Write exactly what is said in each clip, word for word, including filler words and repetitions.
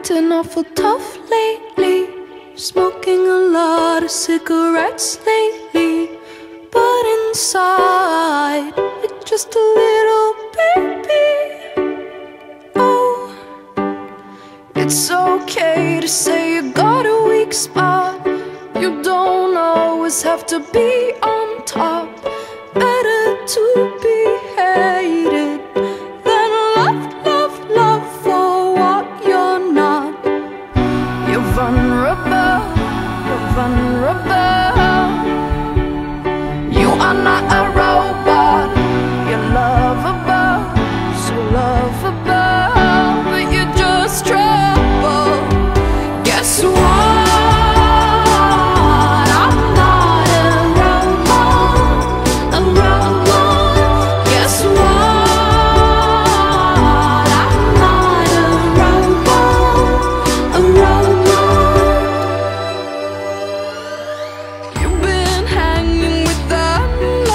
acting awful tough lately, smoking a lot of cigarettes lately, but inside it's just a little baby. Oh, it's okay to say you got a weak spot. You don't always have to be on top. Better to be hated than loved, loved, loved for what you're not. You're vulnerable, you're vulnerable. You are not a robot. You're lovable, so lovable, but you're just trouble. Guess what?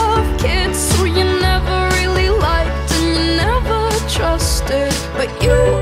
But you